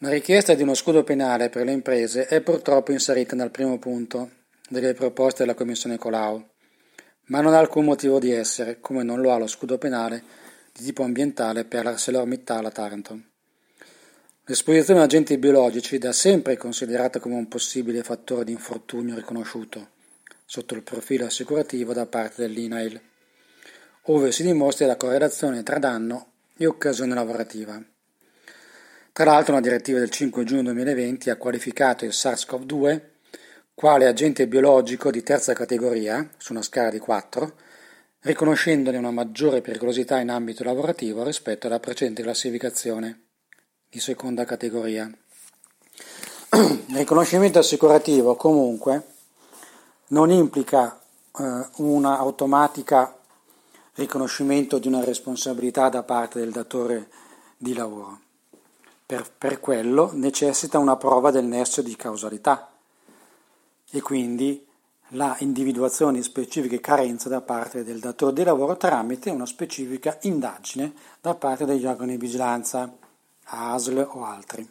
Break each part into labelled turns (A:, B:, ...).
A: La richiesta di uno scudo penale per le imprese è purtroppo inserita nel primo punto delle proposte della Commissione Colau, ma non ha alcun motivo di essere, come non lo ha lo scudo penale di tipo ambientale per l'ArcelorMittal a Taranto. L'esposizione a agenti biologici da sempre è considerata come un possibile fattore di infortunio riconosciuto sotto il profilo assicurativo da parte dell'INAIL, ove si dimostri la correlazione tra danno e occasione lavorativa. Tra l'altro, una direttiva del 5 giugno 2020 ha qualificato il SARS-CoV-2 quale agente biologico di terza categoria, su una scala di 4, riconoscendone una maggiore pericolosità in ambito lavorativo rispetto alla precedente classificazione di seconda categoria. Il riconoscimento assicurativo, comunque, non implica un automatica riconoscimento di una responsabilità da parte del datore di lavoro. Per quello necessita una prova del nesso di causalità e quindi la individuazione di specifiche carenze da parte del datore di lavoro tramite una specifica indagine da parte degli organi di vigilanza, ASL o altri.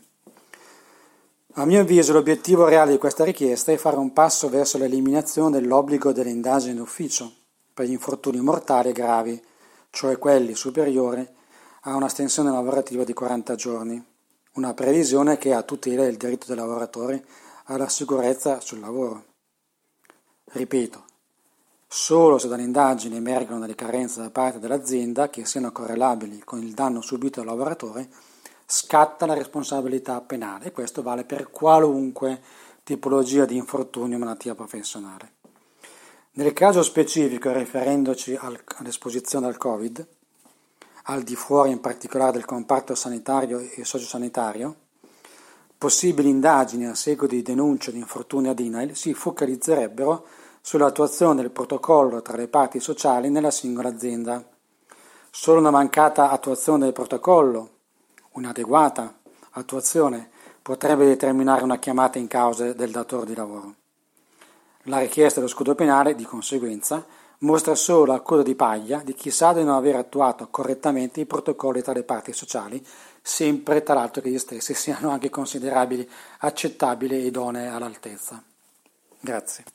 A: A mio avviso l'obiettivo reale di questa richiesta è fare un passo verso l'eliminazione dell'obbligo delle indagini d'ufficio per gli infortuni mortali e gravi, cioè quelli superiori a una estensione lavorativa di 40 giorni. Una previsione che è a tutela del diritto dei lavoratori alla sicurezza sul lavoro. Ripeto, solo se dall'indagine emergono delle carenze da parte dell'azienda che siano correlabili con il danno subito dal lavoratore, scatta la responsabilità penale e questo vale per qualunque tipologia di infortunio o malattia professionale. Nel caso specifico, riferendoci all'esposizione al Covid, al di fuori in particolare del comparto sanitario e sociosanitario, possibili indagini a seguito di denunce di infortunio ad INAIL si focalizzerebbero sull'attuazione del protocollo tra le parti sociali nella singola azienda. Solo una mancata attuazione del protocollo, un'adeguata attuazione, potrebbe determinare una chiamata in causa del datore di lavoro. La richiesta dello scudo penale, di conseguenza, mostra solo la coda di paglia di chi sa di non aver attuato correttamente i protocolli tra le parti sociali, sempre tra l'altro che gli stessi siano anche considerabili, accettabili e idonei all'altezza. Grazie.